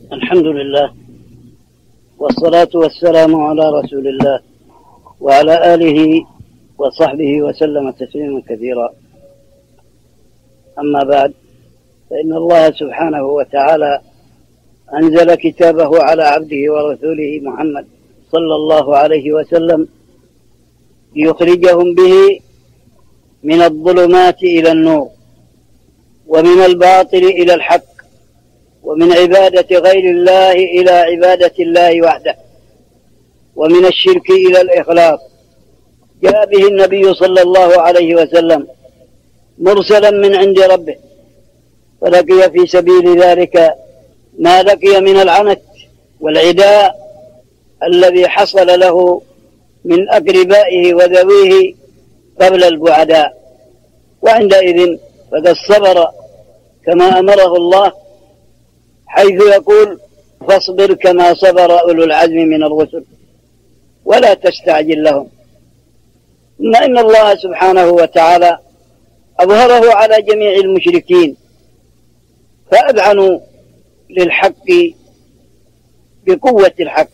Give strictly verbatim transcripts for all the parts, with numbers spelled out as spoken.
الحمد لله والصلاة والسلام على رسول الله وعلى آله وصحبه وسلم تسليما كثيرا. أما بعد، فإن الله سبحانه وتعالى أنزل كتابه على عبده ورسوله محمد صلى الله عليه وسلم ليخرجهم به من الظلمات إلى النور، ومن الباطل إلى الحق، ومن عبادة غير الله إلى عبادة الله وحده، ومن الشرك إلى الإخلاص. جاء به النبي صلى الله عليه وسلم مرسلا من عند ربه، فلقي في سبيل ذلك ما لقي من العنت والعداء الذي حصل له من أقربائه وذويه قبل البعداء، وعندئذ فقد صبر كما أمره الله، حيث يقول: فاصبر كما صبر أولو العزم من الرسل ولا تستعجل لهم. ثم إن الله سبحانه وتعالى أظهره على جميع المشركين، فأذعنوا للحق بقوة الحق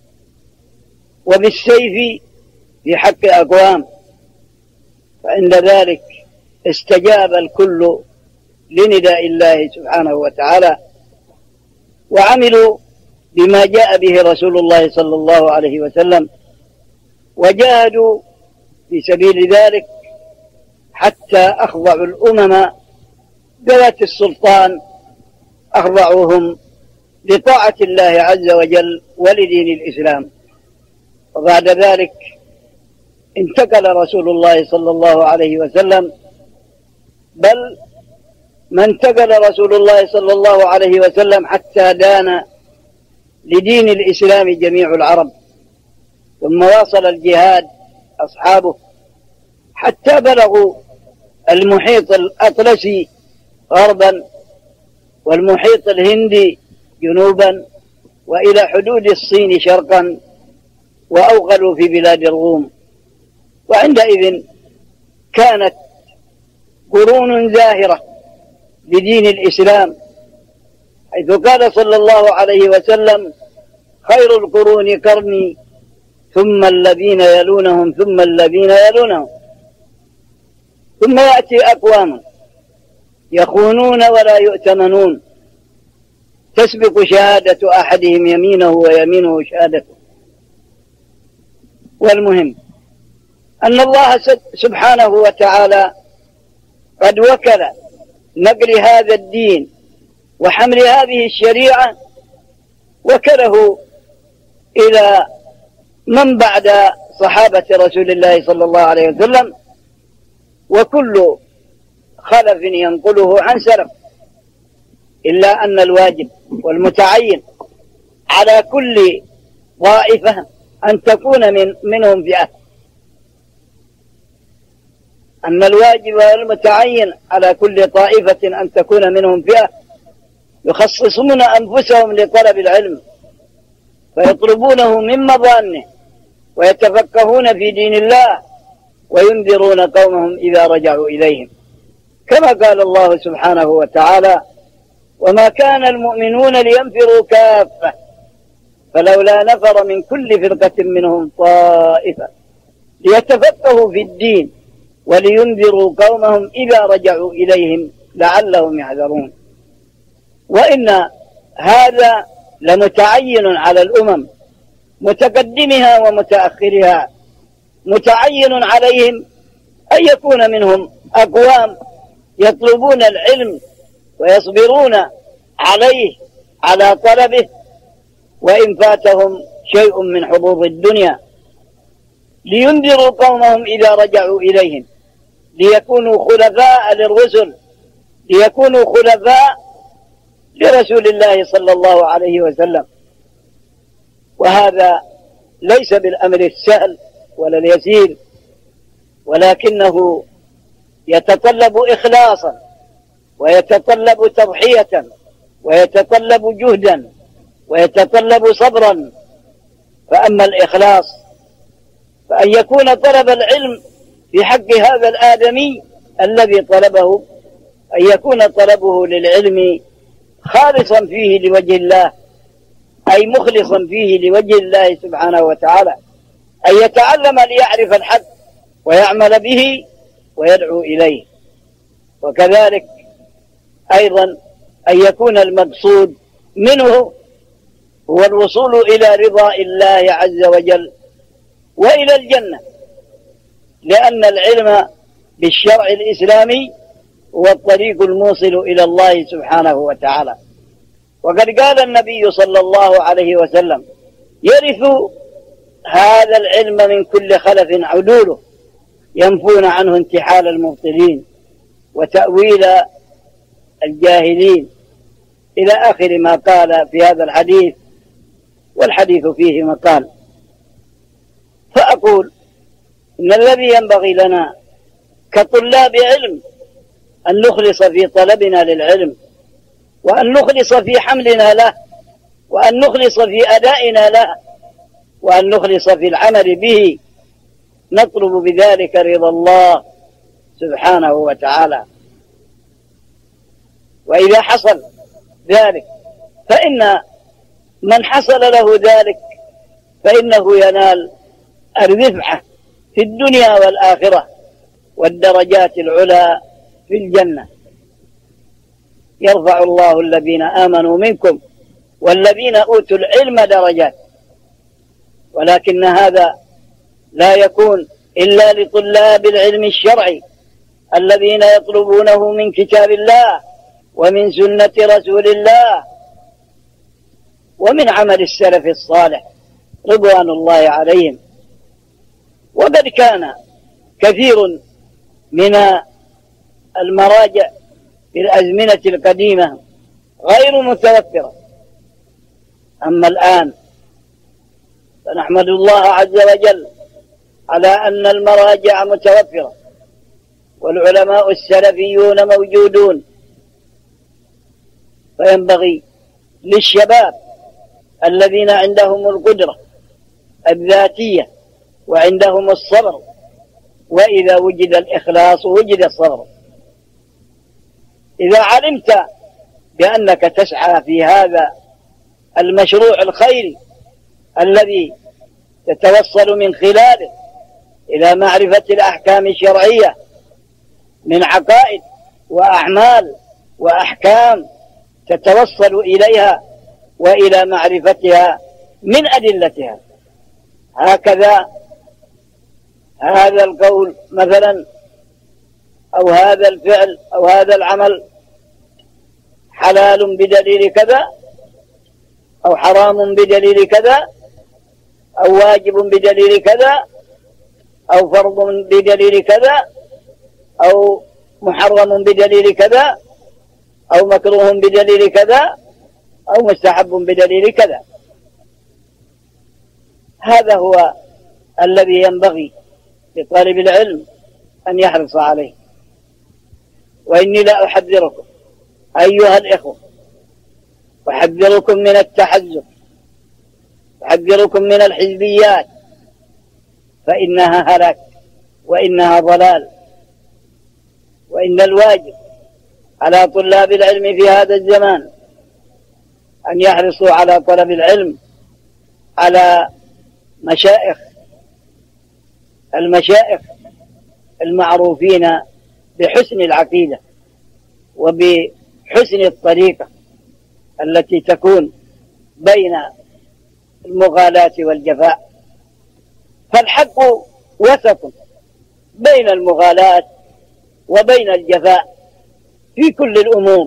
وبالسيف في حق أقوام، فعند ذلك استجاب الكل لنداء الله سبحانه وتعالى، وعملوا بما جاء به رسول الله صلى الله عليه وسلم، وجاهدوا في سبيل ذلك حتى أخضعوا الأمم ذوات السلطان، أخضعوهم لطاعة الله عز وجل ولدين الإسلام. وبعد ذلك انتقل رسول الله صلى الله عليه وسلم، بل ما انتقل رسول الله صلى الله عليه وسلم حتى دان لدين الإسلام جميع العرب، ثم واصل الجهاد أصحابه حتى بلغوا المحيط الأطلسي غربا، والمحيط الهندي جنوبا، وإلى حدود الصين شرقا، وأوغلوا في بلاد الروم. وعندئذ كانت قرون زاهرة لدين الإسلام، حيث قال صلى الله عليه وسلم: خير القرون قرني ثم الذين يلونهم ثم الذين يلونهم. ثم يأتي أقوام يخونون ولا يؤتمنون، تسبق شهادة أحدهم يمينه ويمينه شهادته. والمهم أن الله سبحانه وتعالى قد وكل نقل هذا الدين وحمل هذه الشريعة، وكله إلى من بعد صحابة رسول الله صلى الله عليه وسلم، وكل خلف ينقله عن سلف، إلا أن الواجب والمتعين على كل طائفة أن تكون من منهم فئة، أن الواجب والمتعين على كل طائفة أن تكون منهم فئة يخصصون أنفسهم لطلب العلم، فيطلبونه من مظانه، ويتفقهون في دين الله، وينذرون قومهم إذا رجعوا إليهم، كما قال الله سبحانه وتعالى: وما كان المؤمنون لينفروا كافة فلولا نفر من كل فرقة منهم طائفة ليتفقهوا في الدين ولينذروا قومهم إذا رجعوا إليهم لعلهم يحذرون. وإن هذا لمتعين على الأمم، متقدمها ومتأخرها، متعين عليهم أن يكون منهم أقوام يطلبون العلم ويصبرون عليه على طلبه، وإن فاتهم شيء من حظوظ الدنيا، لينذروا قومهم إذا رجعوا إليهم، ليكونوا خلفاء للرسل، ليكونوا خلفاء لرسول الله صلى الله عليه وسلم. وهذا ليس بالأمر السهل ولا اليسير، ولكنه يتطلب إخلاصا، ويتطلب تضحية، ويتطلب جهدا، ويتطلب صبرا. فأما الإخلاص فأن يكون طلب العلم في حق هذا الآدمي الذي طلبه، أن يكون طلبه للعلم خالصا فيه لوجه الله، أي مخلصا فيه لوجه الله سبحانه وتعالى، أن يتعلم ليعرف الحق ويعمل به ويدعو إليه. وكذلك أيضا أن يكون المقصود منه هو الوصول إلى رضا الله عز وجل وإلى الجنة، لأن العلم بالشرع الإسلامي هو الطريق الموصل إلى الله سبحانه وتعالى. وقد قال النبي صلى الله عليه وسلم: يرث هذا العلم من كل خلف عدوله ينفون عنه انتحال المبطلين وتأويل الجاهلين، إلى آخر ما قال في هذا الحديث، والحديث فيه مقال. فأقول إن الذي ينبغي لنا كطلاب علم أن نخلص في طلبنا للعلم، وأن نخلص في حملنا له، وأن نخلص في أدائنا له، وأن نخلص في العمل به، نطلب بذلك رضا الله سبحانه وتعالى. وإذا حصل ذلك فإن من حصل له ذلك فإنه ينال الرفعة في الدنيا والآخرة والدرجات العلى في الجنة. يرفع الله الذين آمنوا منكم والذين أوتوا العلم درجات، ولكن هذا لا يكون إلا لطلاب العلم الشرعي الذين يطلبونه من كتاب الله ومن سنة رسول الله ومن عمل السلف الصالح رضوان الله عليهم. وقد كان كثير من المراجع في الأزمنة القديمة غير متوفرة، أما الآن فنحمد الله عز وجل على أن المراجع متوفرة والعلماء السلفيون موجودون. فينبغي للشباب الذين عندهم القدرة الذاتية وعندهم الصبر، وإذا وجد الإخلاص وجد الصبر. إذا علمت بأنك تسعى في هذا المشروع الخيري الذي تتوصل من خلاله إلى معرفة الأحكام الشرعية من عقائد وأعمال وأحكام تتوصل إليها وإلى معرفتها من أدلتها، هكذا هذا القول مثلا أو هذا الفعل أو هذا العمل حلال بدليل كذا، أو حرام بدليل كذا، أو واجب بدليل كذا، أو فرض بدليل كذا، أو محرم بدليل كذا، أو مكروه بدليل كذا، أو مستحب بدليل كذا. هذا هو الذي ينبغي لطالب العلم أن يحرص عليه. وإني لا أحذركم أيها الإخوة، أحذركم من التحزب، أحذركم من الحزبيات، فإنها هلاك وإنها ضلال. وإن الواجب على طلاب العلم في هذا الزمان أن يحرصوا على طلب العلم على مشايخ المشايخ المعروفين بحسن العقيدة وبحسن الطريقة التي تكون بين المغالاة والجفاء. فالحق وسط بين المغالاة وبين الجفاء في كل الأمور،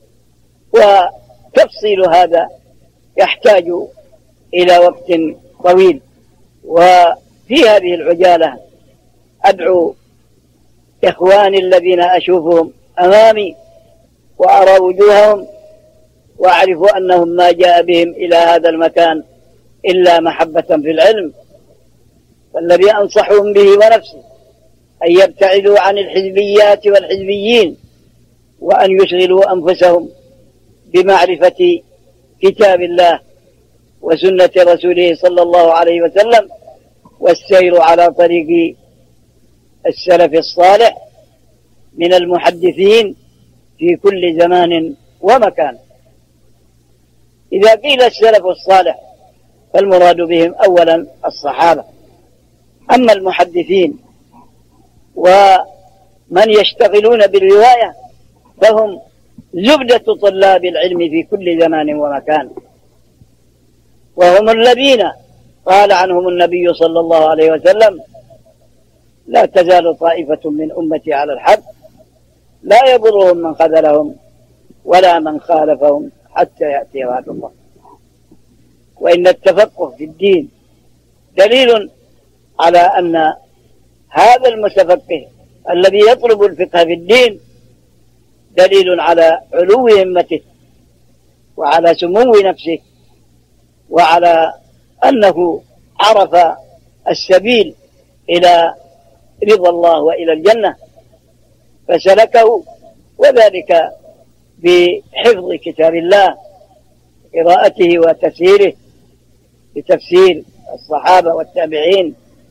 وتفصيل هذا يحتاج إلى وقت طويل. وفي هذه العجالة أدعو إخواني الذين أشوفهم أمامي وأرى وجوههم وأعرف أنهم ما جاء بهم إلى هذا المكان إلا محبة في العلم، فالذي أنصحهم به ونفسي أن يبتعدوا عن الحزبيات والحزبيين، وأن يشغلوا أنفسهم بمعرفة كتاب الله وسنة رسوله صلى الله عليه وسلم، والسير على طريق السلف الصالح من المحدثين في كل زمان ومكان. إذا قيل السلف الصالح فالمراد بهم أولا الصحابة. أما المحدثين ومن يشتغلون بالرواية فهم زبدة طلاب العلم في كل زمان ومكان، وهم الذين قال عنهم النبي صلى الله عليه وسلم: لا تزال طائفة من أمتي على الحق لا يضرهم من خذلهم ولا من خالفهم حتى يأتي وعد الله. وإن التفقه في الدين دليل على أن هذا المتفقه الذي يطلب الفقه في الدين دليل على علو همته وعلى سمو نفسه وعلى أنه عرف السبيل إلى رضا الله وإلى الجنة فسلكه، وذلك بحفظ كتاب الله، قراءته وتفسيره بتفسير الصحابة والتابعين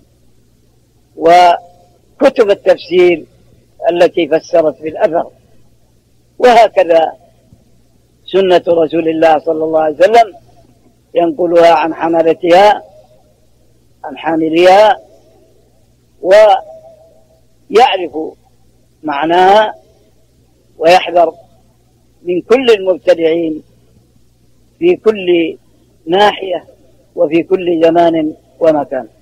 وكتب التفسير التي فسرت بالأثر. وهكذا سنة رسول الله صلى الله عليه وسلم ينقلها عن حملتها عن حاملها ويعرف معناها ويحذر من كل المبتدعين في كل ناحية وفي كل زمان ومكان.